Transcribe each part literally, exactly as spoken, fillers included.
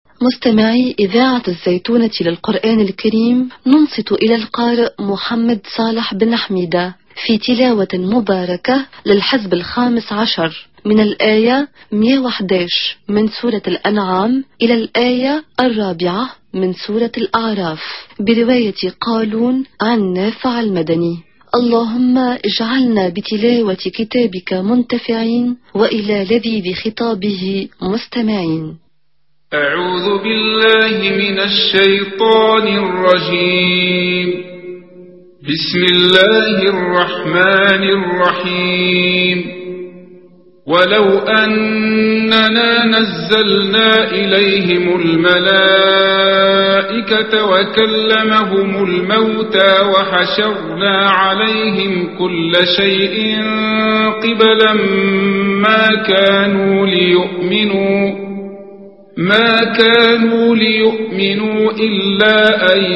مستمعي إذاعة الزيتونة للقرآن الكريم، ننصت إلى القارئ محمد صالح بن حميدة في تلاوة مباركة للحزب الخامس عشر من الآية مئة وأحد عشر من سورة الأنعام إلى الآية الرابعة من سورة الأعراف برواية قالون عن نافع المدني. اللهم اجعلنا بتلاوة كتابك منتفعين وإلى لذيذ خطابه مستمعين. أعوذ بالله من الشيطان الرجيم. بسم الله الرحمن الرحيم. ولو أننا نزلنا إليهم الملائكة وكلمهم الموتى وحشرنا عليهم كل شيء قبلا ما كانوا ليؤمنوا ما كانوا ليؤمنوا إلا أن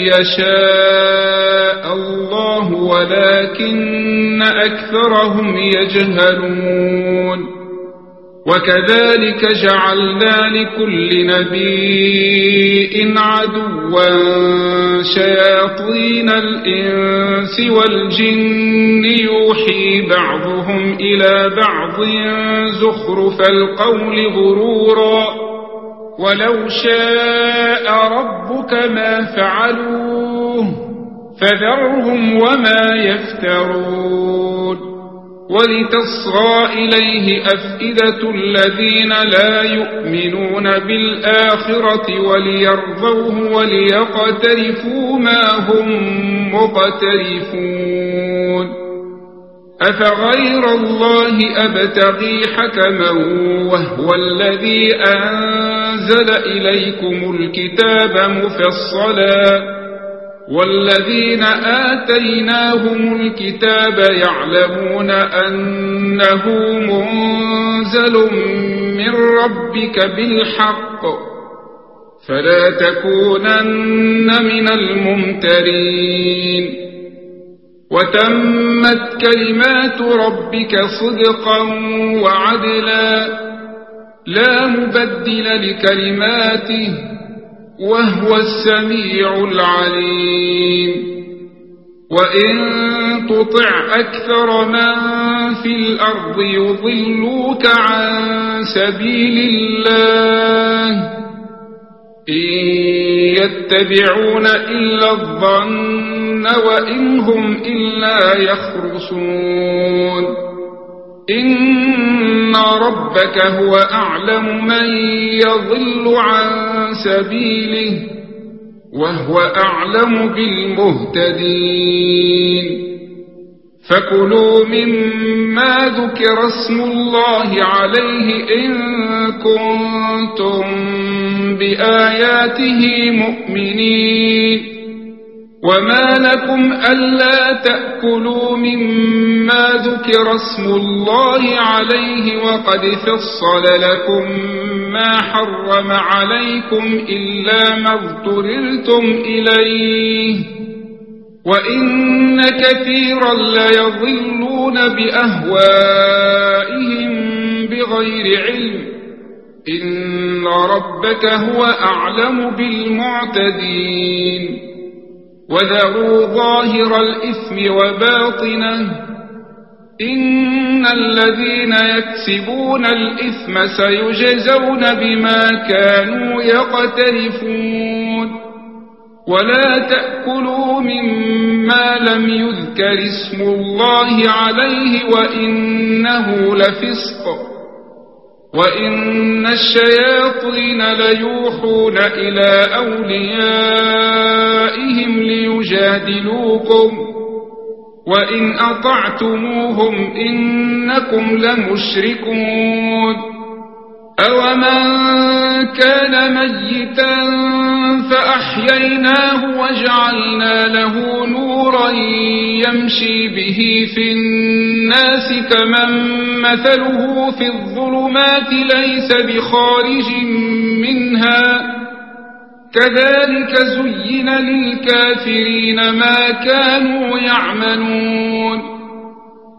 يشاء الله ولكن أكثرهم يجهلون. وكذلك جعلنا لكل نبي عدوا شياطين الإنس والجن يوحي بعضهم إلى بعض زخرف القول غرورا ولو شاء ربك ما فعلوه فذرهم وما يفترون. ولتصغى إليه أفئدة الذين لا يؤمنون بالآخرة وليرضوه وليقترفوا ما هم مقترفون. أفغير الله أبتغي حكما وهو الذي أنزل إليكم الكتاب مفصلا والذين آتيناهم الكتاب يعلمون أنه منزل من ربك بالحق فلا تكونن من الممترين. وتمت كلمات ربك صدقا وعدلا لا مبدل لكلماته وهو السميع العليم. وإن تطع أكثر من في الأرض يضلوك عن سبيل الله إن يتبعون إلا الظن وإن هم إلا يخرصون. إن ربك هو أعلم من يضل عن سبيله وهو أعلم بالمهتدين. فكلوا مما ذكر اسم الله عليه إن كنتم بآياته مؤمنين. وما لكم ألا تأكلوا مما ذكر اسم الله عليه وقد فصل لكم ما حرم عليكم إلا ما اضطررتم إليه وإن كثيرا ليضلون بأهوائهم بغير علم. إن ربك هو أعلم بالمعتدين. وذروا ظاهر الإثم وباطنه إن الذين يكسبون الإثم سيجزون بما كانوا يقترفون. ولا تأكلوا مما لم يذكر اسم الله عليه وإنه لفسق وإن الشياطين ليوحون إلى أوليائهم ليجادلوكم وإن أطعتموهم إنكم لمشركون. أومن كان ميتا فأحييناه وجعلنا له نورا يمشي به في الناس كمن مثله في الظلمات ليس بخارج منها كذلك زين للكافرين ما كانوا يعملون.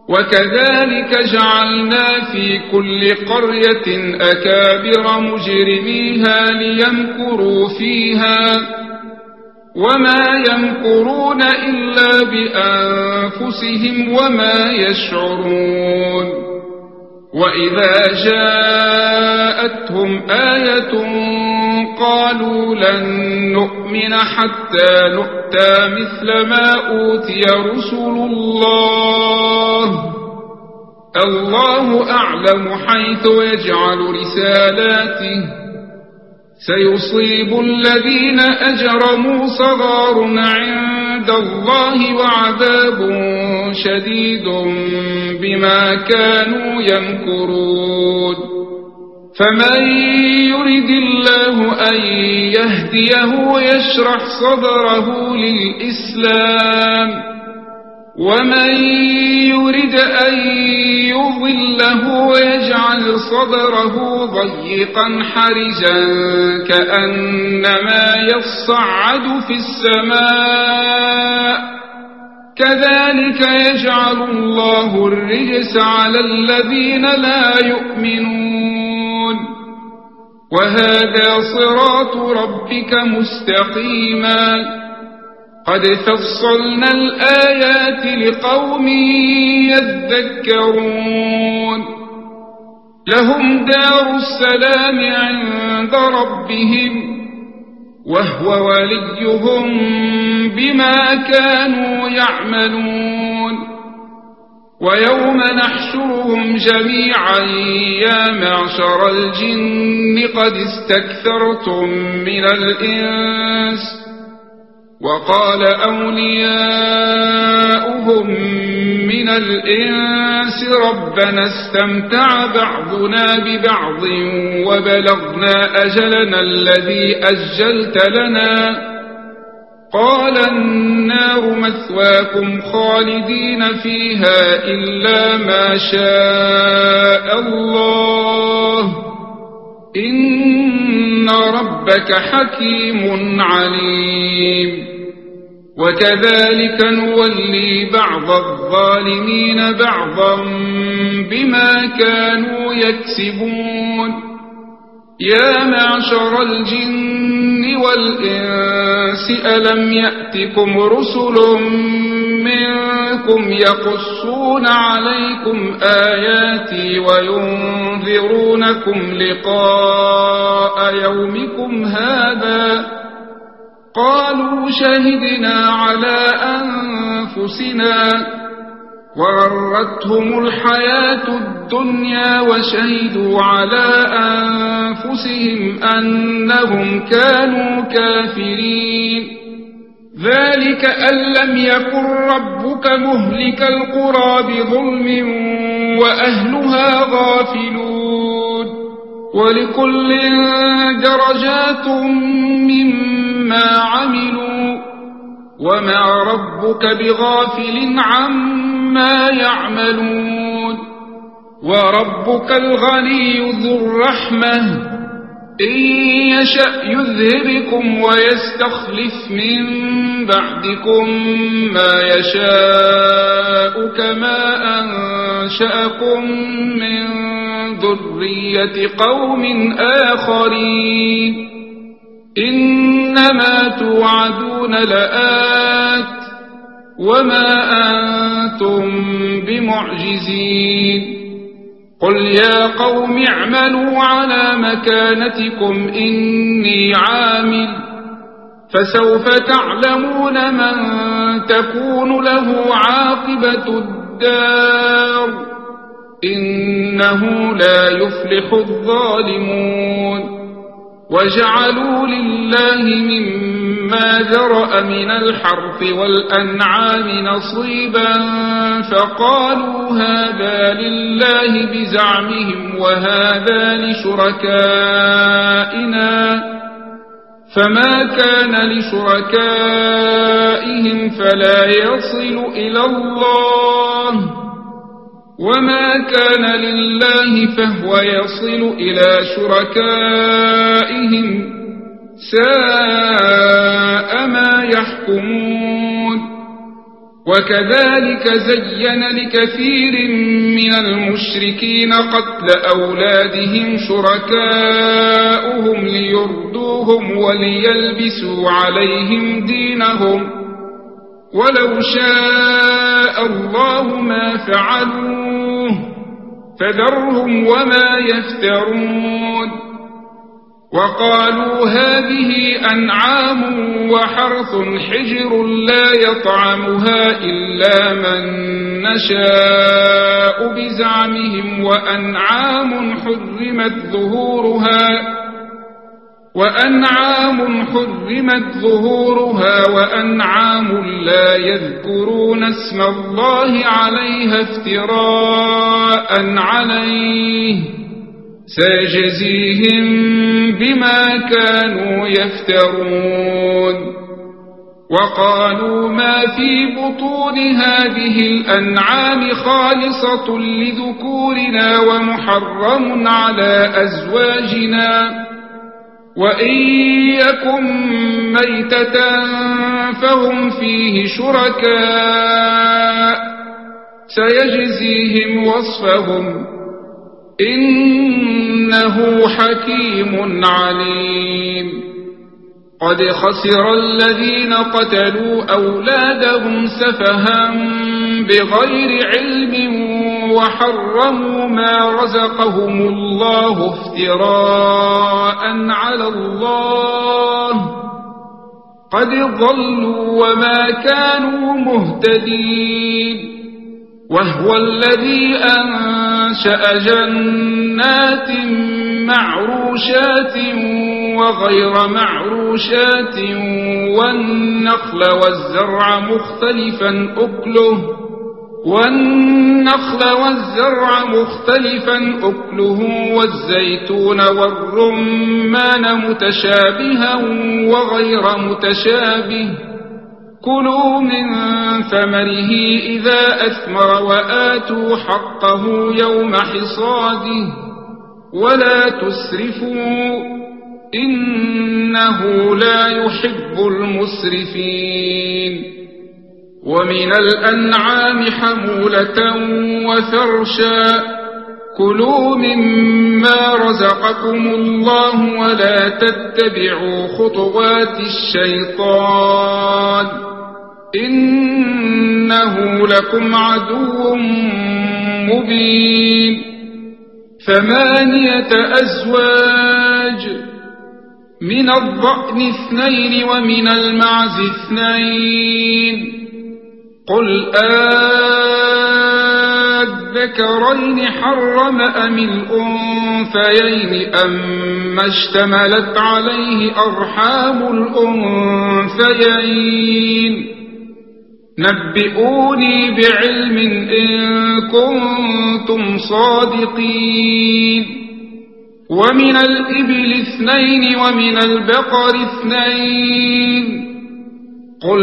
وكذلك جعلنا في كل قرية أكابر مجرميها ليمكروا فيها وما يمكرون إلا بأنفسهم وما يشعرون وإذا جاءتهم آية قالوا لن نؤمن حتى نؤتى مثل ما أوتي رسل الله الله أعلم حيث يجعل رسالاته سيصيب الذين أجرموا صغار عند الله وعذاب شديد بما كانوا يمكرون فمن يرد الله أن يهديه يشرح صدره للإسلام ومن يرد أن يضله يجعل صدره ضيقا حرجا كأنما يصعد في السماء كذلك يجعل الله الرجس على الذين لا يؤمنون وهذا صراط ربك مستقيما قد فصلنا الآيات لقوم يذكرون لهم دار السلام عند ربهم وهو وليهم بما كانوا يعملون ويوم نحشرهم جميعا يا معشر الجن قد استكثرتم من الإنس وقال أولياؤهم من الإنس ربنا استمتع بعضنا ببعض وبلغنا أجلنا الذي أجلت لنا قال النار مثواكم خالدين فيها إلا ما شاء الله إن ربك حكيم عليم وكذلك نولي بعض الظالمين بعضا بما كانوا يكسبون يا معشر الجن والإنس ألم يأتكم رسل منكم يقصون عليكم آياتي وينذرونكم لقاء يومكم هذا قالوا شهدنا على أنفسنا وغرتهم الحياة الدنيا وشهدوا على أنفسهم أنهم كانوا كافرين ذلك أن لم يكن ربك مهلك القرى بظلم وأهلها غافلون ولكل درجات مما عملوا وما ربك بغافل عما يعملون وربك الغني ذو الرحمة إن يشأ يذهبكم ويستخلف من بعدكم ما يشاء كما أنشأكم من ذرية قوم آخرين إنما توعدون لآت وما أنتم بمعجزين قل يا قوم اعملوا على مكانتكم إني عامل فسوف تعلمون من تكون له عاقبة الدار إنه لا يفلح الظالمون وجعلوا لله مما ذرأ من الحرث والأنعام نصيبا فقالوا هذا لله بزعمهم وهذا لشركائنا فما كان لشركائهم فلا يصل إلى الله وما كان لله فهو يصل إلى شركائهم ساء ما يحكمون وكذلك زين لكثير من المشركين قتل أولادهم شركاؤهم ليردوهم وليلبسوا عليهم دينهم ولو شاء الله ما فعلوه فذرهم وما يفترون وقالوا هذه أنعام وحرث حجر لا يطعمها إلا من نشاء بزعمهم وأنعام حرمت ظهورها وأنعام حرمت ظهورها وأنعام لا يذكرون اسم الله عليها افتراء عليه سيجزيهم بما كانوا يفترون وقالوا ما في بطون هذه الأنعام خالصة لذكورنا ومحرم على أزواجنا وإن يكن ميتة فهم فيه شركاء سيجزيهم وصفهم إنه حكيم عليم قد خسر الذين قتلوا أولادهم سفها بغير علم وحرموا ما رزقهم الله افتراء على الله قد ضلوا وما كانوا مهتدين وهو الذي أنشأ جنات معروشات وغير معروشات والنخل والزرع مختلفا أكله والنخل والزرع مختلفا أكله والزيتون والرمان متشابها وغير متشابه كلوا من ثمره إذا أثمر وآتوا حقه يوم حصاده ولا تسرفوا إنه لا يحب المسرفين ومن الأنعام حمولة وفرشا كلوا مما رزقكم الله ولا تتبعوا خطوات الشيطان إنه لكم عدو مبين ثمانية أزواج من الضأن اثنين ومن المعز اثنين قل أذكرين حرم أم الأنثيين أم اشتملت عليه أرحام الأنثيين نبئوني بعلم إن كنتم صادقين ومن الإبل اثنين ومن البقر اثنين قل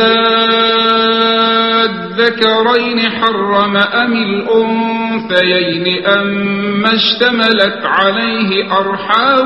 أذكرين حرم أم الأنثيين أم اشتملت عليه أرحام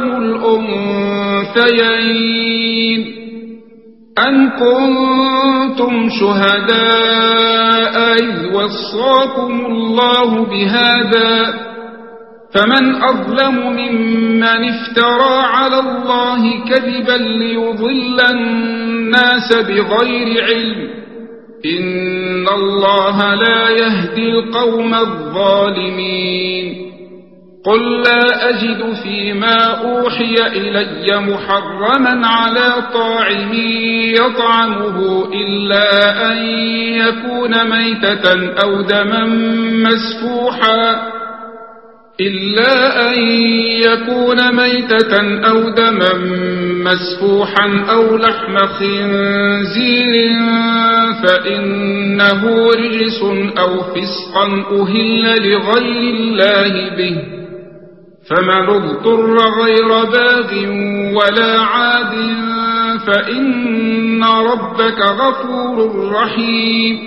الأنثيين أم كنتم شهداء إذ وصاكم الله بهذا فمن أظلم ممن افترى على الله كذبا ليضل الناس بغير علم إن الله لا يهدي القوم الظالمين قل لا أجد فيما أوحي إلي محرما على طاعم يطعمه إلا أن يكون ميتة أو دما مسفوحا إلا أن يكون ميتة أو دما مسفوحا أو لحم خنزير فإنه رجس أو فسقا أهل لغير الله به فمن اضطر غير باغ ولا عاد فإن ربك غفور رحيم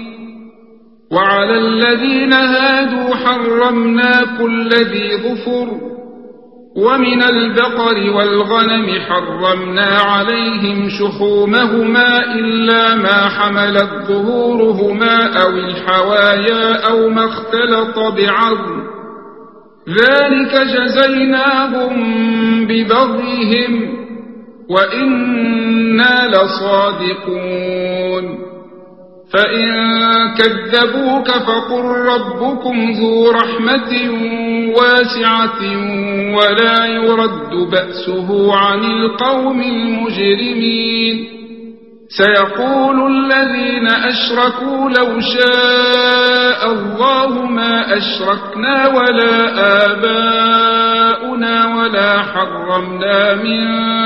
وعلى الذين هادوا حرمنا كل ذي ظفر ومن البقر والغنم حرمنا عليهم شحومهما إلا ما حملت ظهورهما أو الحوايا أو ما اختلط بعظم ذلك جزيناهم ببغيهم وإنا لصادقون فإن كذبوك فقل ربكم ذو رحمة واسعة ولا يرد بأسه عن القوم المجرمين سيقول الذين أشركوا لو شاء الله ما أشركنا ولا آباؤنا ولا حرمنا من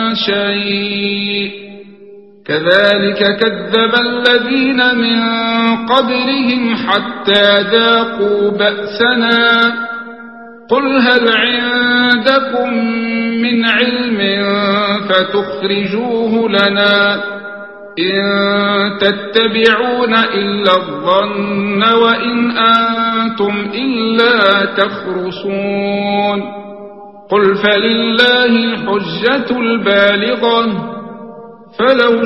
شيء كذلك كذب الذين من قبلهم حتى ذاقوا بأسنا قل هل عندكم من علم فتخرجوه لنا إن تتبعون إلا الظن وإن أنتم إلا تخرصون قل فلله الحجة البالغة فلو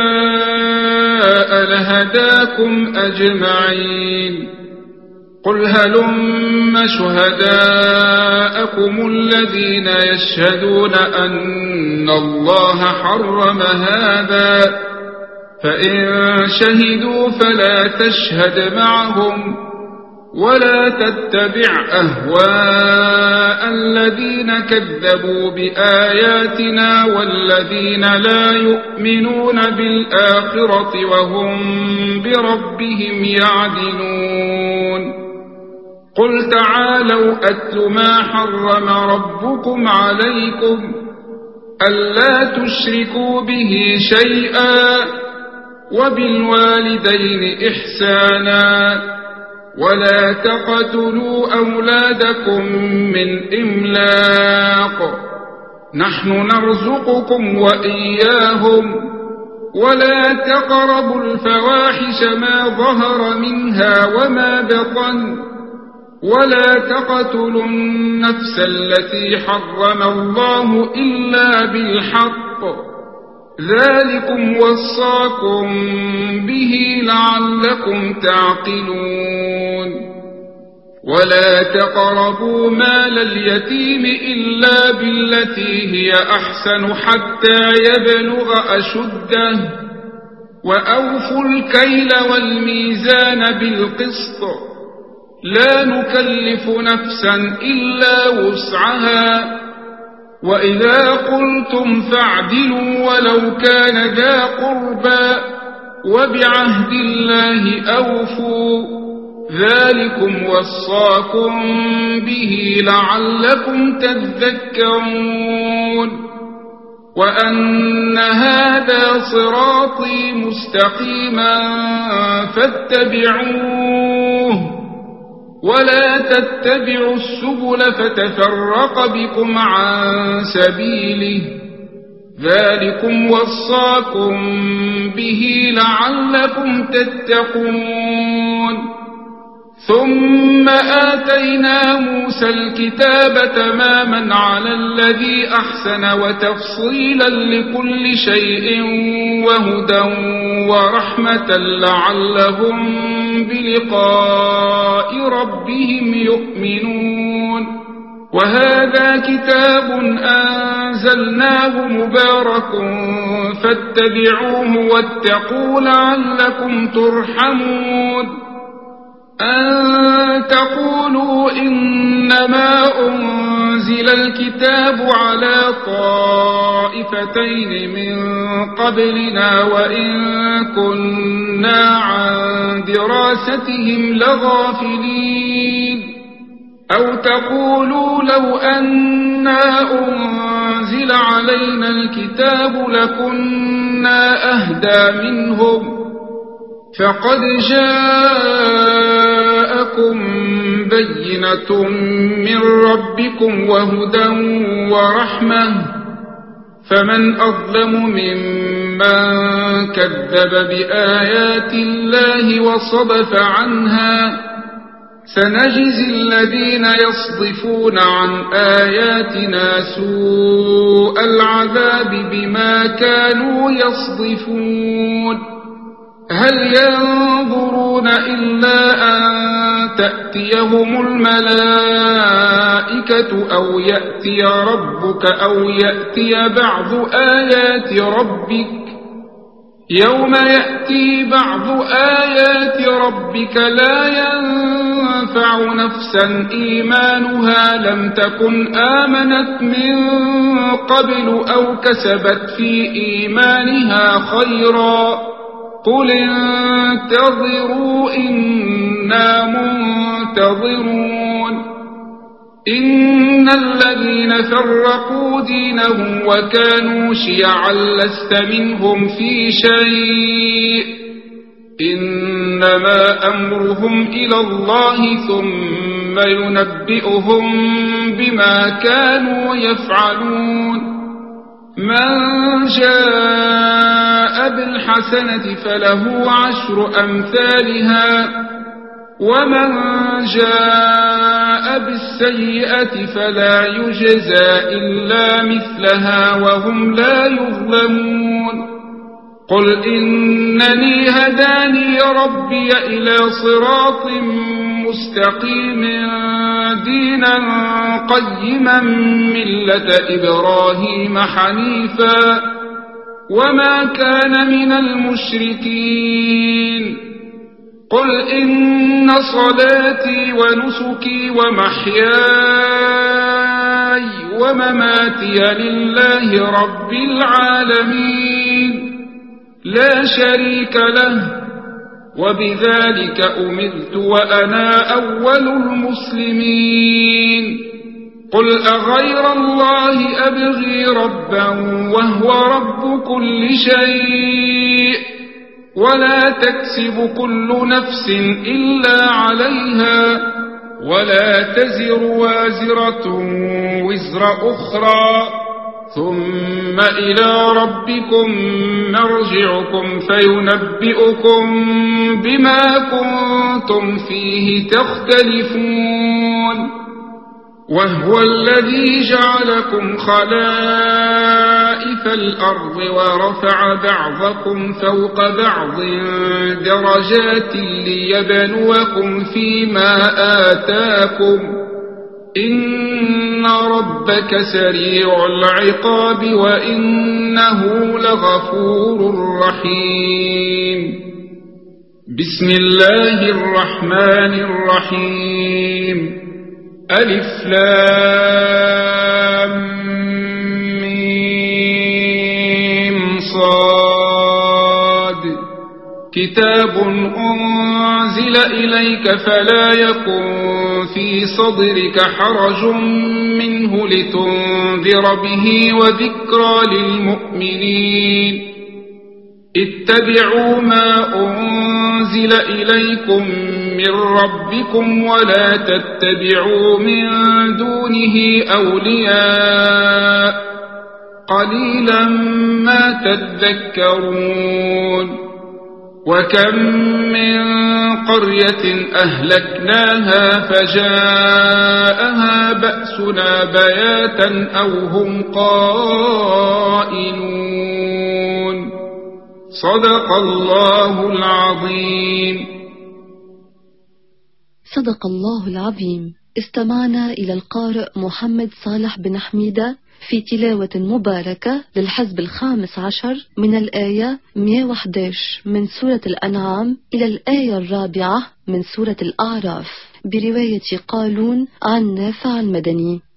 شاء لهداكم أجمعين قل هلم شهداءكم الذين يشهدون أن الله حرم هذا فإن شهدوا فلا تشهد معهم ولا تتبع أهواء الذين كذبوا بآياتنا والذين لا يؤمنون بالآخرة وهم بربهم يعدلون قل تعالوا أتل ما حرم ربكم عليكم ألا تشركوا به شيئا وبالوالدين إحسانا ولا تقتلوا أولادكم من إملاق نحن نرزقكم وإياهم ولا تقربوا الفواحش ما ظهر منها وما بطن ولا تقتلوا النفس التي حرم الله إلا بالحق ذلكم وصاكم به لعلكم تعقلون ولا تقربوا مال اليتيم إلا بالتي هي أحسن حتى يبلغ أشده وأوفوا الكيل والميزان بالقسط لا نكلف نفسا إلا وسعها وإذا قلتم فاعدلوا ولو كان ذا قربى وبعهد الله أوفوا ذلكم وصاكم به لعلكم تذكرون وأن هذا صراطي مستقيما فاتبعوه ولا تتبعوا السبل فتفرق بكم عن سبيله ذلكم وصاكم به لعلكم تتقون ثم آتينا موسى الكتاب تماما على الذي أحسن وتفصيلا لكل شيء وهدى ورحمة لعلهم بلقاء ربهم يؤمنون وهذا كتاب أنزلناه مبارك فاتبعوه واتقوا لعلكم ترحمون أن تقولوا إنما أنزل الكتاب على طائفتين من قبلنا وإن كنا عن دراستهم لغافلين أو تقولوا لو أنا أنزل علينا الكتاب لكنا أهدى منهم فقد جاءكم بينة من ربكم وهدى ورحمة فمن أظلم ممن كذب بآيات الله وصدف عنها سنجزي الذين يصدفون عن آياتنا سوء العذاب بما كانوا يصدفون هل ينظرون إلا أن تأتيهم الملائكة أو يأتي ربك أو يأتي بعض آيات ربك يوم يأتي بعض آيات ربك لا ينفع نفسا إيمانها لم تكن آمنت من قبل أو كسبت في إيمانها خيرا قل انتظروا إنا منتظرون إن الذين فرقوا دينهم وكانوا شيعا لست منهم في شيء إنما أمرهم إلى الله ثم ينبئهم بما كانوا يفعلون من جاء بالحسنة فله عشر أمثالها ومن جاء بالسيئة فلا يجزى إلا مثلها وهم لا يظلمون قل إنني هداني ربي إلى صراط مستقيم دينا قيما ملة إبراهيم حنيفا وما كان من المشركين قل إن صلاتي ونسكي ومحياي ومماتي لله رب العالمين لا شريك له وبذلك أمرت وأنا أول المسلمين قل أغير الله أبغي ربا وهو رب كل شيء ولا تكسب كل نفس إلا عليها ولا تزر وازرة وزر أخرى ثم إلى ربكم مرجعكم فينبئكم بما كنتم فيه تختلفون وهو الذي جعلكم خلائف الأرض ورفع بعضكم فوق بعض درجات ليبلوكم فيما آتاكم إن ربك سريع العقاب وإنه لغفور رحيم بسم الله الرحمن الرحيم ألف لام ميم صاد كتاب أنزل إليك فلا يكن في صدرك حرج منه لتنذر به وذكرى للمؤمنين اتبعوا ما أنزل إليكم من ربكم ولا تتبعوا من دونه أولياء قليلا ما تذكرون وكم من قرية أهلكناها فجاءها بأسنا بياتا أو هم قائلون صدق الله العظيم. صدق الله العظيم. استمعنا إلى القارئ محمد صالح بن حميدة في تلاوة مباركة للحزب الخامس عشر من الآية مئة وأحد عشر من سورة الأنعام إلى الآية الرابعة من سورة الأعراف برواية قالون عن نافع المدني.